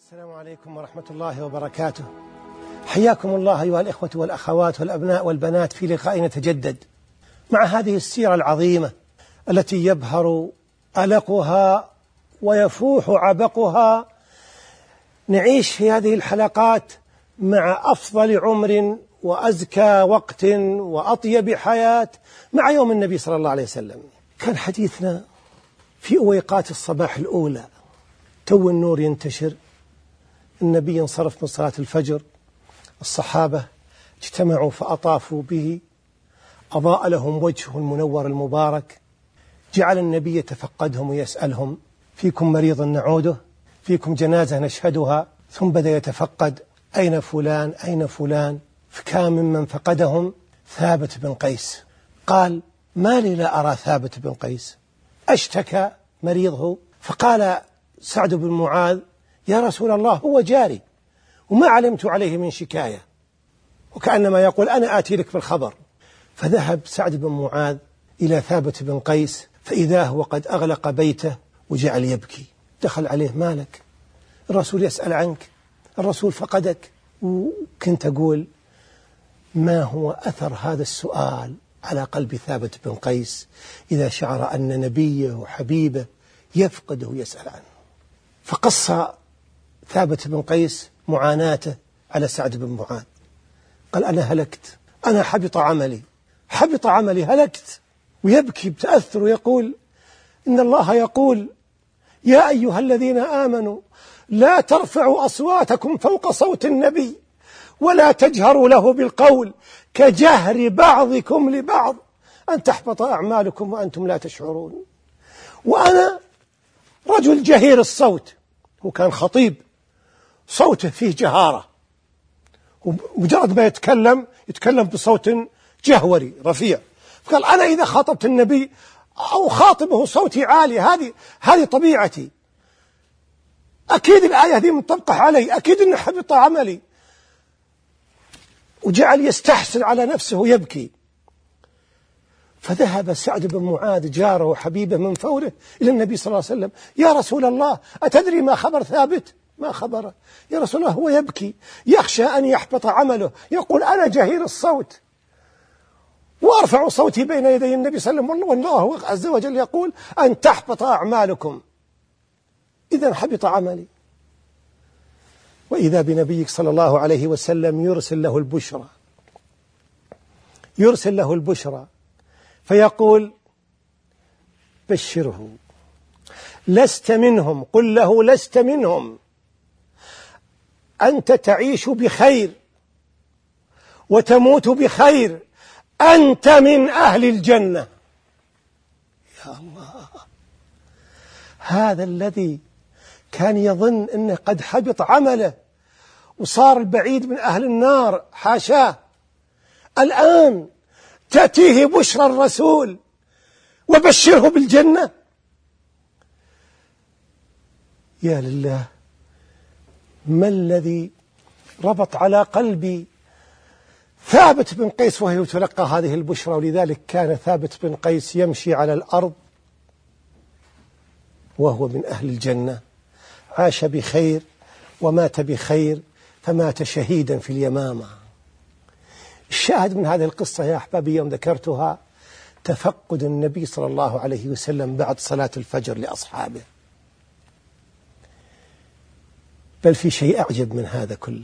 السلام عليكم ورحمة الله وبركاته. حياكم الله أيها الإخوة والأخوات والأبناء والبنات في لقاء نتجدد مع هذه السيرة العظيمة التي يبهر ألقها ويفوح عبقها. نعيش في هذه الحلقات مع أفضل عمر وأزكى وقت وأطيب حياة مع يوم النبي صلى الله عليه وسلم. كان حديثنا في أويقات الصباح الأولى، تو النور ينتشر، النبي انصرف من صلاة الفجر، الصحابة اجتمعوا فأطافوا به، أضاء لهم وجهه المنور المبارك، جعل النبي يتفقدهم ويسألهم: فيكم مريض نعوده؟ فيكم جنازة نشهدها؟ ثم بدأ يتفقد: أين فلان أين فلان؟ فكان ممن فقدهم ثابت بن قيس. قال: ما لي لا أرى ثابت بن قيس؟ أشتكى مريضه؟ فقال سعد بن معاذ: يا رسول الله هو جاري وما علمت عليه من شكاية، وكأنما يقول أنا آتي لك بالخبر. فذهب سعد بن معاذ إلى ثابت بن قيس فإذا هو قد أغلق بيته وجعل يبكي. دخل عليه: مالك؟ الرسول يسأل عنك، الرسول فقدك. وكنت أقول: ما هو أثر هذا السؤال على قلب ثابت بن قيس إذا شعر أن نبيه وحبيبه يفقده ويسأل عنه. فقص ثابت بن قيس معاناته على سعد بن معاذ. قال: أنا هلكت، أنا حبط عملي هلكت. ويبكي بتأثر ويقول: إن الله يقول: يا أيها الذين آمنوا لا ترفعوا أصواتكم فوق صوت النبي ولا تجهروا له بالقول كجهر بعضكم لبعض أن تحبط أعمالكم وأنتم لا تشعرون. وأنا رجل جهير الصوت، وكان خطيب صوته فيه جهارة، ومجرد ما يتكلم بصوت جهوري رفيع. فقال: أنا إذا خاطبت النبي أو خاطبه صوتي عالي، هذه طبيعتي، أكيد الآية هذه منطبقة علي، أكيد أن حبط عملي. وجعل يستحسن على نفسه ويبكي. فذهب سعد بن معاذ جاره وحبيبه من فوره إلى النبي صلى الله عليه وسلم: يا رسول الله، أتدري ما خبر ثابت؟ ما خبره؟ يا رسول الله، هو يبكي، يخشى أن يحبط عمله، يقول: أنا جهير الصوت وأرفع صوتي بين يدي النبي صلى الله عليه وسلم، والله عز وجل يقول أن تحبط أعمالكم، إذا حبط عملي. وإذا بنبيك صلى الله عليه وسلم يرسل له البشرى فيقول: بشره، لست منهم، قل له لست منهم، أنت تعيش بخير وتموت بخير، أنت من أهل الجنة. يا الله، هذا الذي كان يظن أنه قد حبط عمله وصار البعيد من أهل النار، حاشاه، الآن تأتيه بشرى الرسول وبشره بالجنة. يا لله، ما الذي ربط على قلبي ثابت بن قيس وهو يتلقى هذه البشرى؟ ولذلك كان ثابت بن قيس يمشي على الأرض وهو من أهل الجنة، عاش بخير ومات بخير، فمات شهيدا في اليمامة. الشاهد من هذه القصة يا أحبابي يوم ذكرتها تفقد النبي صلى الله عليه وسلم بعد صلاة الفجر لأصحابه. بل في شيء أعجب من هذا كله.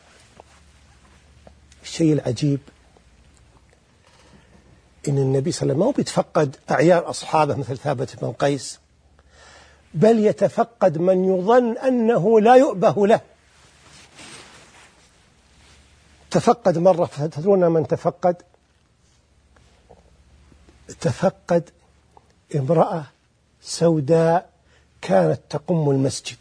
الشيء العجيب إن النبي صلى الله عليه وسلم ما هو بيتفقد أعيان أصحابه مثل ثابت بن قيس، بل يتفقد من يظن أنه لا يؤبه له. تفقد مرة، تدرون من تفقد؟ تفقد امرأة سوداء كانت تقم المسجد،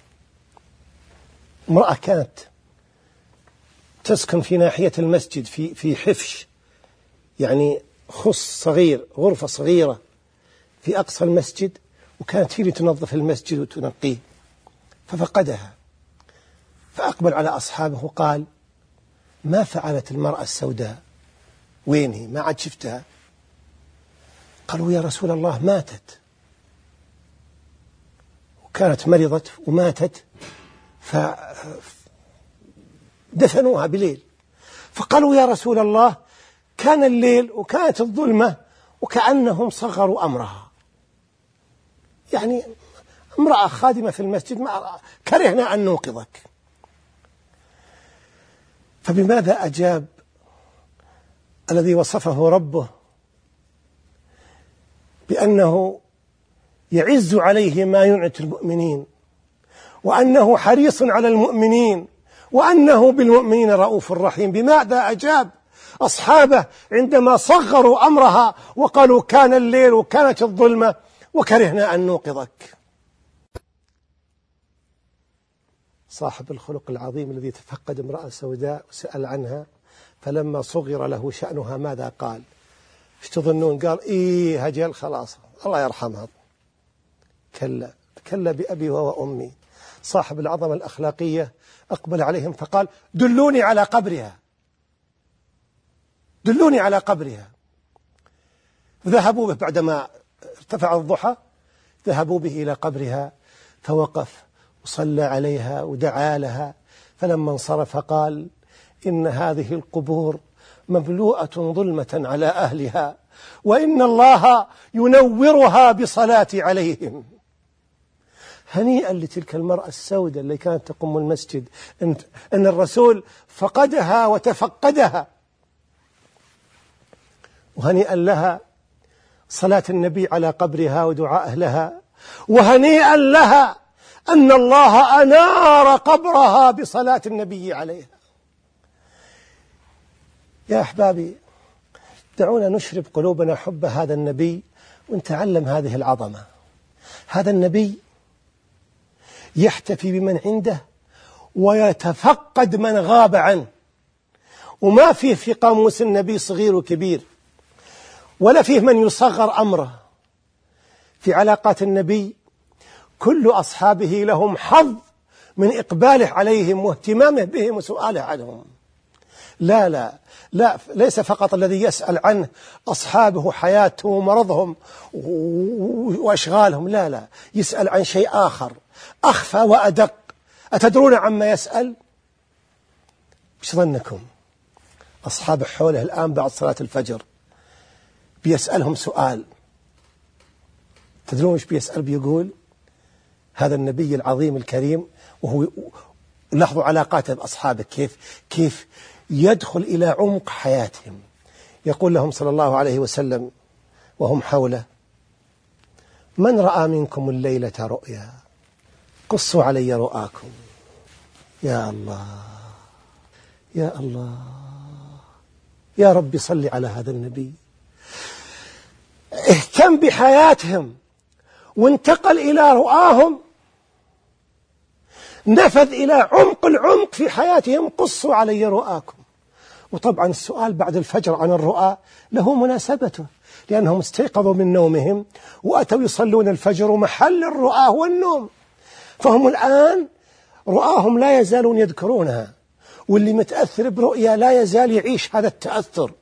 امرأة كانت تسكن في ناحية المسجد في حفش، يعني خص صغير، غرفة صغيرة في أقصى المسجد، وكانت هي تنظف المسجد وتنقيه. ففقدها، فأقبل على أصحابه وقال: ما فعلت المرأة السوداء؟ وين هي؟ ما عاد شفتها. قالوا: يا رسول الله، ماتت، وكانت مرضت وماتت، فدفنوها بليل. فقالوا يا رسول الله كان الليل وكانت الظلمة وكأنهم صغروا أمرها، يعني امرأة خادمة في المسجد كرهنا أن نوقظك. فبماذا أجاب الذي وصفه ربه بأنه يعز عليه ما ينعت المؤمنين، وأنه حريص على المؤمنين، وأنه بالمؤمنين رؤوف رحيم؟ بماذا أجاب أصحابه عندما صغروا أمرها وقالوا كان الليل وكانت الظلمة وكرهنا أن نوقظك؟ صاحب الخلق العظيم الذي تفقد امرأة سوداء وسأل عنها، فلما صغر له شأنها ماذا قال؟ ايش تظنون؟ قال إيه هجل خلاص الله يرحمها. كلا كلا بأبي وأمي. صاحب العظمة الأخلاقية أقبل عليهم فقال دلوني على قبرها، دلوني على قبرها. ذهبوا به بعدما ارتفع الضحى، ذهبوا به إلى قبرها فوقف وصلى عليها ودعا لها. فلما انصرف قال إن هذه القبور مملوءة ظلمة على أهلها، وإن الله ينورها بصلاتي عليهم. هنيئا لتلك المرأة السوداء اللي كانت تقوم المسجد، إن الرسول فقدها وتفقدها، وهنيئا لها صلاة النبي على قبرها ودعائه لها، وهنيئا لها أن الله أنار قبرها بصلاة النبي عليها. يا أحبابي دعونا نشرب قلوبنا حب هذا النبي ونتعلم هذه العظمة. هذا النبي يحتفي بمن عنده ويتفقد من غاب عنه، وما فيه في قاموس النبي صغير وكبير، ولا فيه من يصغر أمره. في علاقات النبي كل أصحابه لهم حظ من إقباله عليهم واهتمامه بهم وسؤاله عنهم. لا لا لا، ليس فقط الذي يسأل عنه أصحابه حياتهم ومرضهم وأشغالهم، لا لا، يسأل عن شيء آخر أخفى وأدق. أتدرون عما يسأل؟ وش ظنكم؟ أصحاب حوله الآن بعد صلاة الفجر بيسألهم سؤال، تدرون وش بيسأل؟ بيقول هذا النبي العظيم الكريم، وهو لاحظوا علاقاته بأصحابه كيف يدخل إلى عمق حياتهم. يقول لهم صلى الله عليه وسلم وهم حوله: من رأى منكم الليلة رؤيا قصوا علي رؤاكم. يا الله يا الله يا رب صل على هذا النبي. اهتم بحياتهم وانتقل إلى رؤاهم، نفذ إلى عمق العمق في حياتهم. قصوا علي رؤاكم. وطبعا السؤال بعد الفجر عن الرؤى له مناسبته، لأنهم استيقظوا من نومهم وأتوا يصلون الفجر، ومحل الرؤى هو النوم، فهم الآن رؤاهم لا يزالون يذكرونها، واللي متأثر برؤيا لا يزال يعيش هذا التأثر.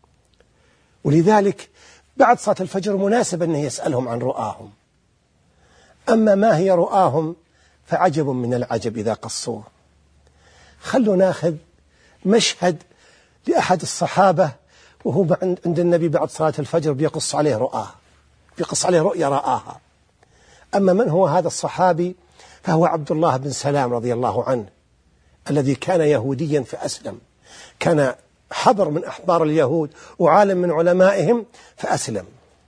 ولذلك بعد صلاة الفجر مناسب أنه يسألهم عن رؤاهم. أما ما هي رؤاهم فعجب من العجب إذا قصوه. خلوا ناخذ مشهد لأحد الصحابة وهو عند النبي بعد صلاة الفجر بيقص عليه رؤاه، بيقص عليه رؤيا رآها. أما من هو هذا الصحابي؟ فهو عبد الله بن سلام رضي الله عنه، الذي كان يهوديا فأسلم، كان حبر من أحبار اليهود وعالم من علمائهم فأسلم.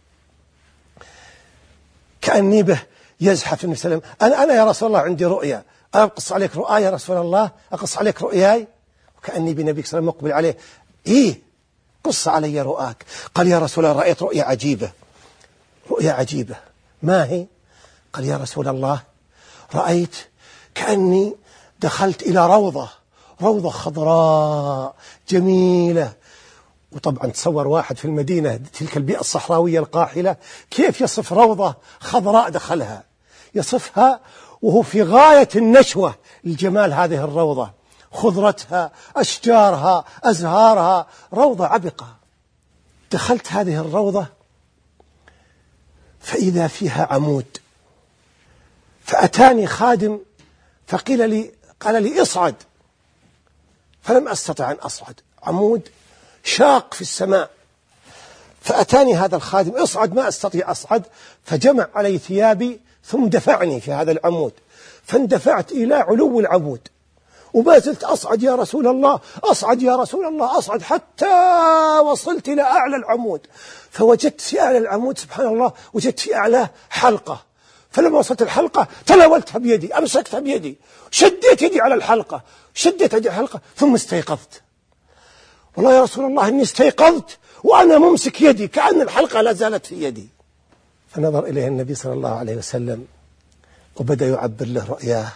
كأني به يزحف النبي صلى الله عليه وسلم: أنا يا رسول الله عندي رؤيا، أقص عليك رؤيا يا رسول الله، أقص عليك رؤياي. وكأني بنبي صلى الله عليه وسلم مقبل عليه: إيه قص علي رؤاك. قال: يا رسول الله رأيت رؤيا عجيبة. رؤيا عجيبة ما هي؟ قال: يا رسول الله رأيت كأني دخلت إلى روضة خضراء جميلة. وطبعا تصور واحد في المدينة تلك البيئة الصحراوية القاحلة كيف يصف روضة خضراء دخلها؟ يصفها وهو في غاية النشوة الجمال. هذه الروضة خضرتها، أشجارها، أزهارها، روضة عبقة. دخلت هذه الروضة فإذا فيها عمود، فأتاني خادم فقيل لي: قال لي اصعد، فلم أستطع أن أصعد، عمود شاق في السماء. فأتاني هذا الخادم: اصعد، ما أستطيع أصعد. فجمع علي ثيابي ثم دفعني في هذا العمود، فاندفعت إلى علو العمود، وما زلت أصعد يا رسول الله، أصعد يا رسول الله، أصعد، حتى وصلت إلى أعلى العمود. فوجدت في أعلى العمود سبحان الله، وجدت في أعلاه حلقة. فلما وصلت الحلقة تناولتها بيدي، أمسكتها بيدي، شديت يدي على الحلقة، شديت يدي على الحلقة، ثم استيقظت. والله يا رسول الله إني استيقظت وأنا ممسك يدي كأن الحلقة لا زالت في يدي. فنظر إليه النبي صلى الله عليه وسلم وبدأ يعبر له رؤياه،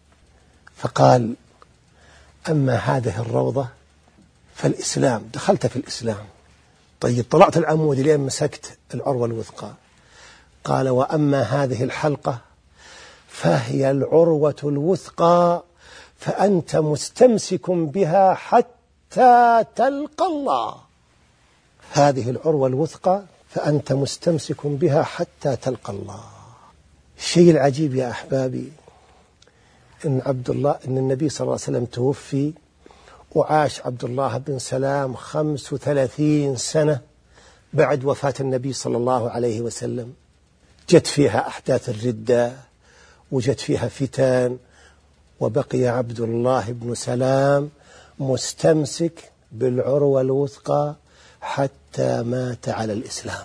فقال: أما هذه الروضة فالإسلام، دخلت في الإسلام. طيب طلعت العمود لين مسكت العروة الوثقى. قال: وأما هذه الحلقة فهي العروة الوثقى، فأنت مستمسك بها حتى تلقى الله. هذه العروة الوثقى فأنت مستمسك بها حتى تلقى الله. الشيء العجيب يا أحبابي إن النبي صلى الله عليه وسلم توفي، وعاش عبد الله بن سلام 35 سنة بعد وفاة النبي صلى الله عليه وسلم. جت فيها أحداث الردة، وجت فيها فتن، وبقي عبد الله بن سلام مستمسك بالعروة الوثقى حتى مات على الإسلام.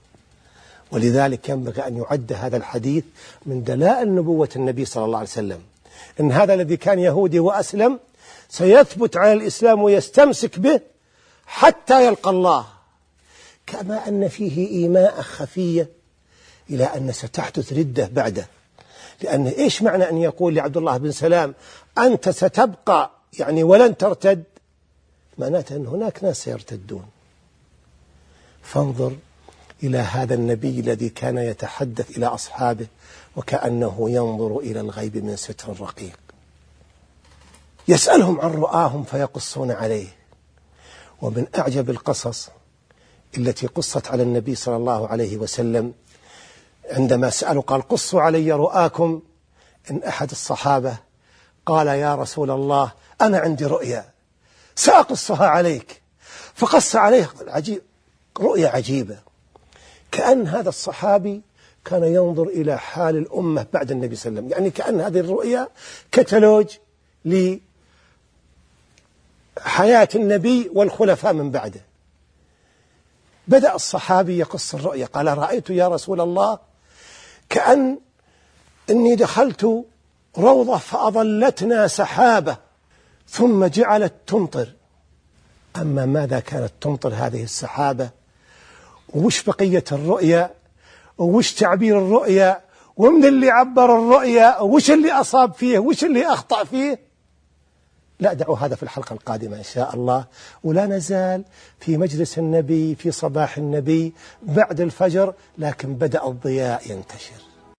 ولذلك ينبغي أن يعد هذا الحديث من دلائل نبوة النبي صلى الله عليه وسلم، إن هذا الذي كان يهودي وأسلم سيثبت على الإسلام ويستمسك به حتى يلقى الله. كما أن فيه إيماء خفية إلى أن ستحدث ردة بعده. لأن إيش معنى أن يقول لعبد الله بن سلام: أنت ستبقى يعني ولن ترتد؟ معناته أن هناك ناس سيرتدون. فانظر إلى هذا النبي الذي كان يتحدث إلى أصحابه وكأنه ينظر إلى الغيب من ستر رقيق، يسألهم عن رؤاهم فيقصون عليه. ومن أعجب القصص التي قصت على النبي صلى الله عليه وسلم عندما سألوا قال: قصوا علي رؤاكم. إن أحد الصحابة قال: يا رسول الله أنا عندي رؤيا سأقصها عليك. فقص عليه عجيب، رؤيا عجيبة، كأن هذا الصحابي كان ينظر إلى حال الأمة بعد النبي صلى الله عليه وسلم، يعني كأن هذه الرؤيا كتالوج لحياة النبي والخلفاء من بعده. بدأ الصحابي يقص الرؤيا، قال: رأيت يا رسول الله كأن إني دخلت روضة فأظلتنا سحابة ثم جعلت تمطر. أما ماذا كانت تمطر هذه السحابة، وش بقية الرؤيا، وش تعبير الرؤيا، ومن اللي عبر الرؤيا، وش اللي أصاب فيه، وش اللي أخطأ فيه، لا، دعوا هذا في الحلقة القادمة إن شاء الله. ولا نزال في مجلس النبي في صباح النبي بعد الفجر، لكن بدأ الضياء ينتشر.